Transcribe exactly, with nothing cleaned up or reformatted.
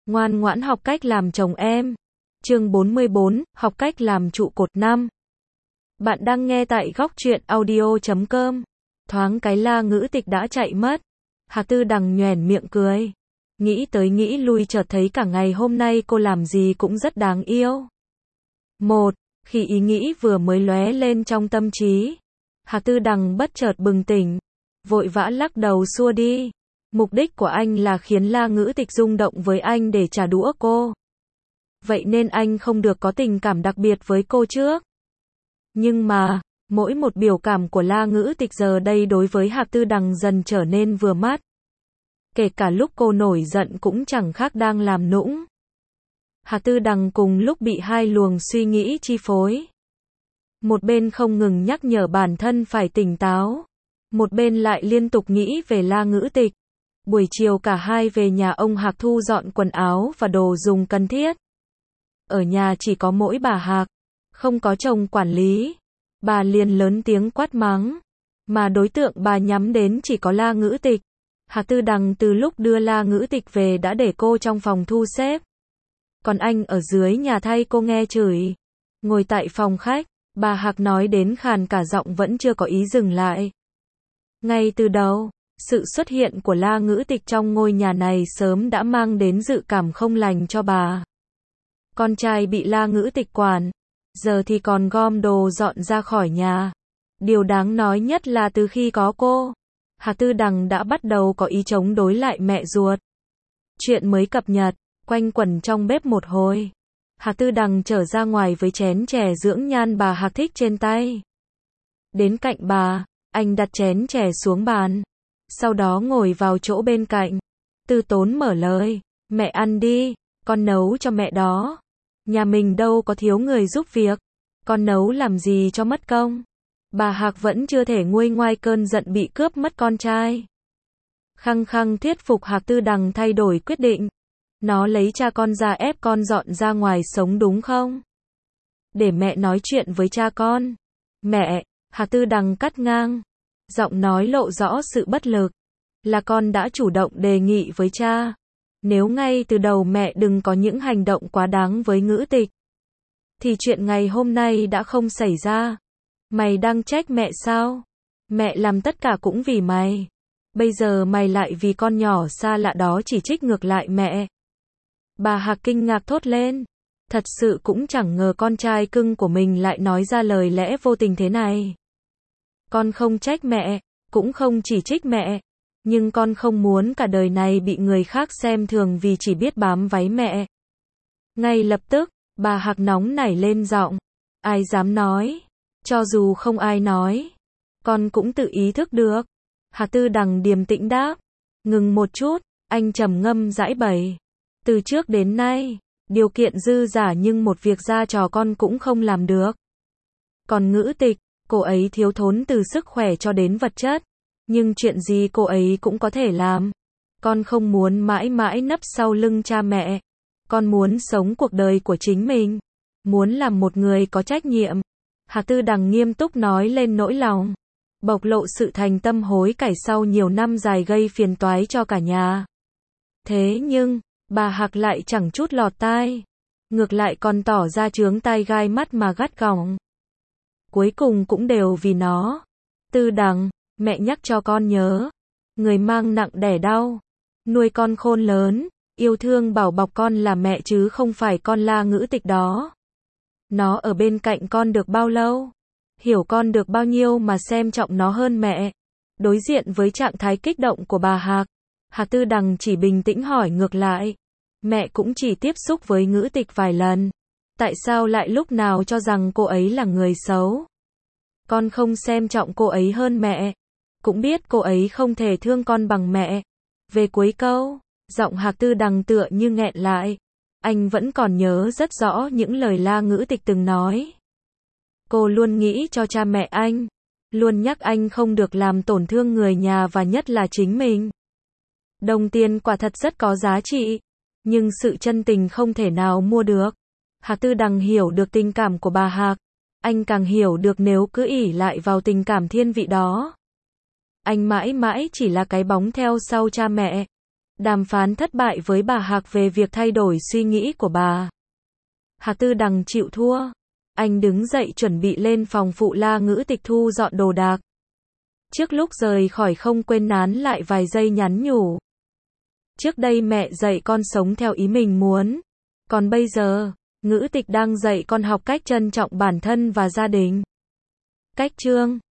Ngoan ngoãn học cách làm chồng em. Chương bốn mươi bốn, học cách làm trụ cột năm. Bạn đang nghe tại góc truyện audio chấm com. Thoáng cái La Ngữ Tịch đã chạy mất. Hạc Tư Đằng nhoẻn miệng cười. Nghĩ tới nghĩ lui chợt thấy cả ngày hôm nay cô làm gì cũng rất đáng yêu. Một, khi ý nghĩ vừa mới lóe lên trong tâm trí, Hạc Tư Đằng bất chợt bừng tỉnh, vội vã lắc đầu xua đi. Mục đích của anh là khiến La Ngữ Tịch rung động với anh để trả đũa cô. Vậy nên anh không được có tình cảm đặc biệt với cô trước. Nhưng mà, mỗi một biểu cảm của La Ngữ Tịch giờ đây đối với Hạc Tư Đằng dần trở nên vừa mắt. Kể cả lúc cô nổi giận cũng chẳng khác đang làm nũng. Hạc Tư Đằng cùng lúc bị hai luồng suy nghĩ chi phối. Một bên không ngừng nhắc nhở bản thân phải tỉnh táo. Một bên lại liên tục nghĩ về La Ngữ Tịch. Buổi chiều cả hai về nhà ông Hạc thu dọn quần áo và đồ dùng cần thiết. Ở nhà chỉ có mỗi bà Hạc, không có chồng quản lý. Bà liền lớn tiếng quát mắng. Mà đối tượng bà nhắm đến chỉ có La Ngữ Tịch. Hạc Tư Đằng từ lúc đưa La Ngữ Tịch về đã để cô trong phòng thu xếp. Còn anh ở dưới nhà thay cô nghe chửi. Ngồi tại phòng khách, bà Hạc nói đến khàn cả giọng vẫn chưa có ý dừng lại. Ngay từ đầu, sự xuất hiện của La Ngữ Tịch trong ngôi nhà này sớm đã mang đến dự cảm không lành cho bà. Con trai bị La Ngữ Tịch quản, giờ thì còn gom đồ dọn ra khỏi nhà. Điều đáng nói nhất là từ khi có cô, Hạc Tư Đằng đã bắt đầu có ý chống đối lại mẹ ruột. Chuyện mới cập nhật, quanh quẩn trong bếp một hồi. Hạc Tư Đằng trở ra ngoài với chén chè dưỡng nhan bà Hạc thích trên tay. Đến cạnh bà, anh đặt chén chè xuống bàn. Sau đó ngồi vào chỗ bên cạnh. Từ Tốn mở lời. Mẹ ăn đi, con nấu cho mẹ đó. Nhà mình đâu có thiếu người giúp việc. Con nấu làm gì cho mất công. Bà Hạc vẫn chưa thể nguôi ngoai cơn giận bị cướp mất con trai. Khăng khăng thuyết phục Hạc Tư Đằng thay đổi quyết định. Nó lấy cha con ra ép con dọn ra ngoài sống đúng không? Để mẹ nói chuyện với cha con. Mẹ, Hạc Tư Đằng cắt ngang. Giọng nói lộ rõ sự bất lực. Là con đã chủ động đề nghị với cha. Nếu ngay từ đầu mẹ đừng có những hành động quá đáng với Ngữ Tịch, thì chuyện ngày hôm nay đã không xảy ra. Mày đang trách mẹ sao? Mẹ làm tất cả cũng vì mày. Bây giờ mày lại vì con nhỏ xa lạ đó chỉ trích ngược lại mẹ. Bà Hạc kinh ngạc thốt lên. Thật sự cũng chẳng ngờ con trai cưng của mình lại nói ra lời lẽ vô tình thế này. Con không trách mẹ, cũng không chỉ trích mẹ. Nhưng con không muốn cả đời này bị người khác xem thường vì chỉ biết bám váy mẹ. Ngay lập tức, bà Hạc nóng nảy lên giọng. Ai dám nói? Cho dù không ai nói, con cũng tự ý thức được. Hạc Tư Đằng điềm tĩnh đáp. Ngừng một chút, anh trầm ngâm giãi bày. Từ trước đến nay, điều kiện dư giả nhưng một việc ra trò con cũng không làm được. Còn Ngữ Tịch, cô ấy thiếu thốn từ sức khỏe cho đến vật chất. Nhưng chuyện gì cô ấy cũng có thể làm. Con không muốn mãi mãi nấp sau lưng cha mẹ. Con muốn sống cuộc đời của chính mình. Muốn làm một người có trách nhiệm. Hạc Tư Đằng nghiêm túc nói lên nỗi lòng. Bộc lộ sự thành tâm hối cải sau nhiều năm dài gây phiền toái cho cả nhà. Thế nhưng, bà Hạc lại chẳng chút lọt tai. Ngược lại còn tỏ ra chướng tai gai mắt mà gắt gỏng. Cuối cùng cũng đều vì nó. Tư Đằng, mẹ nhắc cho con nhớ. Người mang nặng đẻ đau. Nuôi con khôn lớn. Yêu thương bảo bọc con là mẹ chứ không phải con La Ngữ Tịch đó. Nó ở bên cạnh con được bao lâu? Hiểu con được bao nhiêu mà xem trọng nó hơn mẹ? Đối diện với trạng thái kích động của bà Hạc, Hạc Tư Đằng chỉ bình tĩnh hỏi ngược lại. Mẹ cũng chỉ tiếp xúc với Ngữ Tịch vài lần. Tại sao lại lúc nào cho rằng cô ấy là người xấu? Con không xem trọng cô ấy hơn mẹ. Cũng biết cô ấy không thể thương con bằng mẹ. Về cuối câu, giọng Hạc Tư Đằng tựa như nghẹn lại. Anh vẫn còn nhớ rất rõ những lời La Ngữ Tịch từng nói. Cô luôn nghĩ cho cha mẹ anh. Luôn nhắc anh không được làm tổn thương người nhà và nhất là chính mình. Đồng tiền quả thật rất có giá trị. Nhưng sự chân tình không thể nào mua được. Hạc Tư Đằng hiểu được tình cảm của bà Hạc. Anh càng hiểu được nếu cứ ỷ lại vào tình cảm thiên vị đó, anh mãi mãi chỉ là cái bóng theo sau cha mẹ. Đàm phán thất bại với bà Hạc về việc thay đổi suy nghĩ của bà. Hạc Tư Đằng chịu thua. Anh đứng dậy chuẩn bị lên phòng phụ La Ngữ Tịch thu dọn đồ đạc. Trước lúc rời khỏi không quên nán lại vài giây nhắn nhủ. Trước đây mẹ dạy con sống theo ý mình muốn. Còn bây giờ, Ngữ Tịch đang dạy con học cách trân trọng bản thân và gia đình. Cách chương